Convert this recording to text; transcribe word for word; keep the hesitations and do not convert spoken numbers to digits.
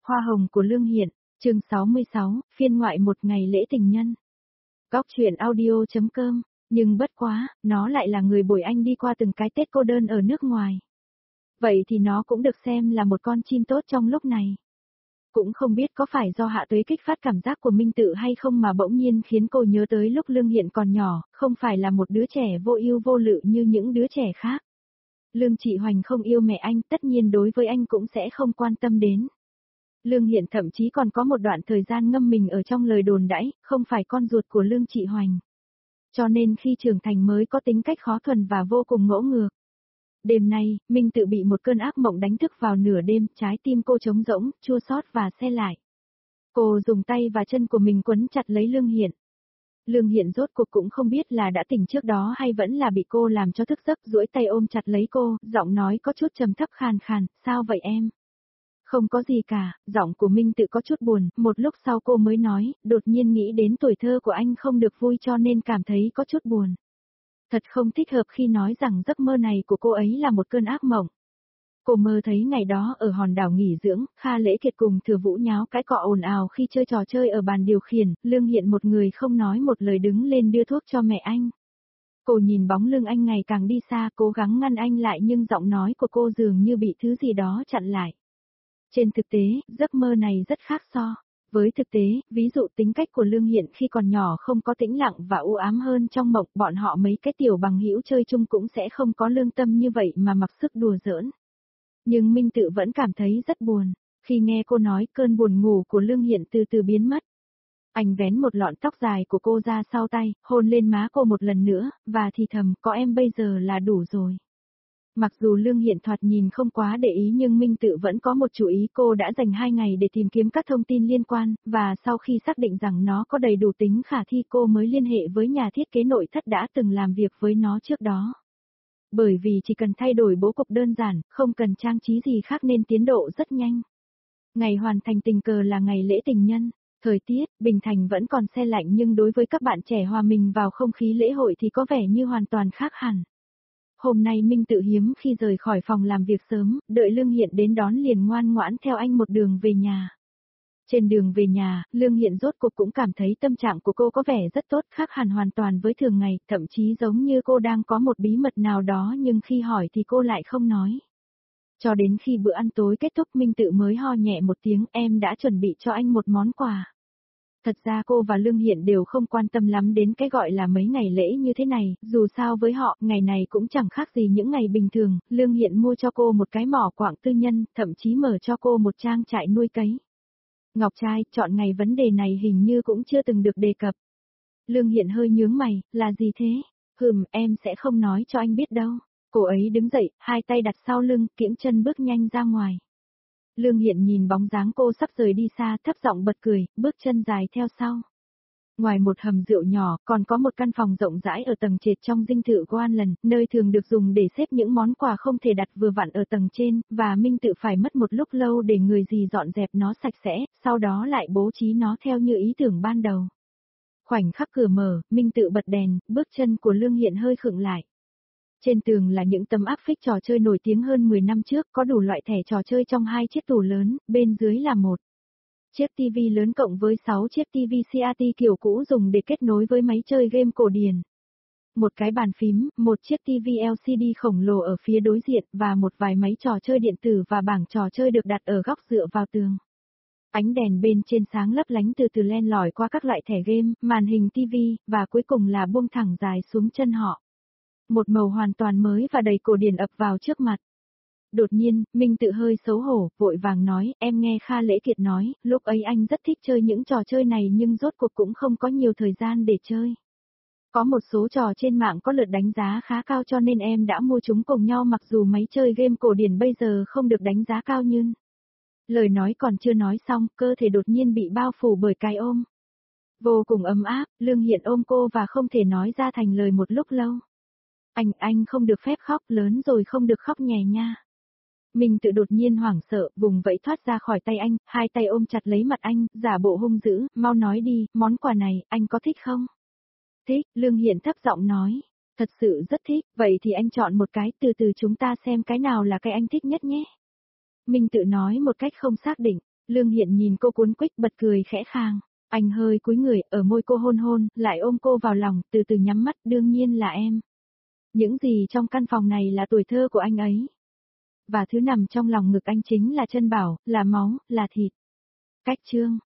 Hoa hồng của Lương Hiện, chương sáu mươi sáu, phiên ngoại một ngày lễ tình nhân. Góc truyện audio.com, nhưng bất quá, nó lại là người bồi anh đi qua từng cái Tết cô đơn ở nước ngoài. Vậy thì nó cũng được xem là một con chim tốt trong lúc này. Cũng không biết có phải do Hạ Tuế kích phát cảm giác của Minh Tự hay không mà bỗng nhiên khiến cô nhớ tới lúc Lương Hiện còn nhỏ, không phải là một đứa trẻ vô ưu vô lự như những đứa trẻ khác. Lương Trị Hoành không yêu mẹ anh, tất nhiên đối với anh cũng sẽ không quan tâm đến. Lương Hiện thậm chí còn có một đoạn thời gian ngâm mình ở trong lời đồn đãi, không phải con ruột của Lương Trị Hoành. Cho nên khi trưởng thành mới có tính cách khó thuần và vô cùng ngỗ ngược. Đêm nay, Minh Tự bị một cơn ác mộng đánh thức vào nửa đêm, trái tim cô trống rỗng, chua xót và se lại. Cô dùng tay và chân của mình quấn chặt lấy Lương Hiện. Lương Hiện rốt cuộc cũng không biết là đã tỉnh trước đó hay vẫn là bị cô làm cho thức giấc, duỗi tay ôm chặt lấy cô, giọng nói có chút trầm thấp khàn khàn, sao vậy em? Không có gì cả, giọng của Minh Tự có chút buồn, một lúc sau cô mới nói, đột nhiên nghĩ đến tuổi thơ của anh không được vui cho nên cảm thấy có chút buồn. Thật không thích hợp khi nói rằng giấc mơ này của cô ấy là một cơn ác mộng. Cô mơ thấy ngày đó ở hòn đảo nghỉ dưỡng, Kha Lễ Kiệt cùng Thừa Vũ nháo cái cọ ồn ào khi chơi trò chơi ở bàn điều khiển, Lương Hiện một người không nói một lời đứng lên đưa thuốc cho mẹ anh. Cô nhìn bóng lưng anh ngày càng đi xa, cố gắng ngăn anh lại nhưng giọng nói của cô dường như bị thứ gì đó chặn lại. Trên thực tế, giấc mơ này rất khác so với thực tế, ví dụ tính cách của Lương Hiện khi còn nhỏ không có tĩnh lặng và u ám hơn trong mộng, bọn họ mấy cái tiểu bằng hữu chơi chung cũng sẽ không có lương tâm như vậy mà mặc sức đùa giỡn. Nhưng Minh Tự vẫn cảm thấy rất buồn, khi nghe cô nói cơn buồn ngủ của Lương Hiện từ từ biến mất. Anh vén một lọn tóc dài của cô ra sau tay, hôn lên má cô một lần nữa, và thì thầm, có em bây giờ là đủ rồi. Mặc dù Lương Hiện thoạt nhìn không quá để ý nhưng Minh Tự vẫn có một chú ý, cô đã dành hai ngày để tìm kiếm các thông tin liên quan, và sau khi xác định rằng nó có đầy đủ tính khả thi cô mới liên hệ với nhà thiết kế nội thất đã từng làm việc với nó trước đó. Bởi vì chỉ cần thay đổi bố cục đơn giản, không cần trang trí gì khác nên tiến độ rất nhanh. Ngày hoàn thành tình cờ là ngày lễ tình nhân, thời tiết, Bình Thành vẫn còn se lạnh nhưng đối với các bạn trẻ hòa mình vào không khí lễ hội thì có vẻ như hoàn toàn khác hẳn. Hôm nay Minh Tự hiếm khi rời khỏi phòng làm việc sớm, đợi Lương Hiện đến đón liền ngoan ngoãn theo anh một đường về nhà. Trên đường về nhà, Lương Hiện rốt cuộc cũng cảm thấy tâm trạng của cô có vẻ rất tốt, khác hẳn hoàn toàn với thường ngày, thậm chí giống như cô đang có một bí mật nào đó nhưng khi hỏi thì cô lại không nói. Cho đến khi bữa ăn tối kết thúc Minh Tự mới ho nhẹ một tiếng, em đã chuẩn bị cho anh một món quà. Thật ra cô và Lương Hiện đều không quan tâm lắm đến cái gọi là mấy ngày lễ như thế này, dù sao với họ, ngày này cũng chẳng khác gì những ngày bình thường, Lương Hiện mua cho cô một cái mỏ quặng tư nhân, thậm chí mở cho cô một trang trại nuôi cấy. Ngọc trai, chọn ngày vấn đề này hình như cũng chưa từng được đề cập. Lương Hiện hơi nhướng mày, là gì thế? Hừm, em sẽ không nói cho anh biết đâu. Cô ấy đứng dậy, hai tay đặt sau lưng, kiễng chân bước nhanh ra ngoài. Lương Hiện nhìn bóng dáng cô sắp rời đi xa, thấp giọng bật cười, bước chân dài theo sau. Ngoài một hầm rượu nhỏ, còn có một căn phòng rộng rãi ở tầng trệt trong dinh thự Goanland, nơi thường được dùng để xếp những món quà không thể đặt vừa vặn ở tầng trên, và Minh Tự phải mất một lúc lâu để người gì dọn dẹp nó sạch sẽ, sau đó lại bố trí nó theo như ý tưởng ban đầu. Khoảnh khắc cửa mở, Minh Tự bật đèn, bước chân của Lương Hiện hơi khựng lại. Trên tường là những tấm áp phích trò chơi nổi tiếng hơn mười năm trước, có đủ loại thẻ trò chơi trong hai chiếc tủ lớn, bên dưới là một chiếc tivi lớn cộng với sáu chiếc tivi xê rờ tê kiểu cũ dùng để kết nối với máy chơi game cổ điển. Một cái bàn phím, một chiếc tivi lờ xê đê khổng lồ ở phía đối diện và một vài máy trò chơi điện tử và bảng trò chơi được đặt ở góc dựa vào tường. Ánh đèn bên trên sáng lấp lánh từ từ len lỏi qua các loại thẻ game, màn hình tivi, và cuối cùng là buông thẳng dài xuống chân họ. Một màu hoàn toàn mới và đầy cổ điển ập vào trước mặt. Đột nhiên, Minh Tự hơi xấu hổ, vội vàng nói, em nghe Kha Lễ Kiệt nói, lúc ấy anh rất thích chơi những trò chơi này nhưng rốt cuộc cũng không có nhiều thời gian để chơi. Có một số trò trên mạng có lượt đánh giá khá cao cho nên em đã mua chúng cùng nhau mặc dù máy chơi game cổ điển bây giờ không được đánh giá cao nhưng... Lời nói còn chưa nói xong, cơ thể đột nhiên bị bao phủ bởi cái ôm. Vô cùng ấm áp, Lương Hiện ôm cô và không thể nói ra thành lời một lúc lâu. Anh, anh không được phép khóc, lớn rồi không được khóc nhè nha. Minh Tự đột nhiên hoảng sợ, vùng vẫy thoát ra khỏi tay anh, hai tay ôm chặt lấy mặt anh, giả bộ hung dữ, mau nói đi, món quà này, anh có thích không? Thích, Lương Hiện thấp giọng nói, thật sự rất thích, vậy thì anh chọn một cái, từ từ chúng ta xem cái nào là cái anh thích nhất nhé. Minh Tự nói một cách không xác định, Lương Hiện nhìn cô cuốn quýt bật cười khẽ khàng. Anh hơi cúi người, ở môi cô hôn hôn, lại ôm cô vào lòng, từ từ nhắm mắt, đương nhiên là em. Những gì trong căn phòng này là tuổi thơ của anh ấy. Và thứ nằm trong lòng ngực anh chính là chân bảo, là máu, là thịt. Cách chương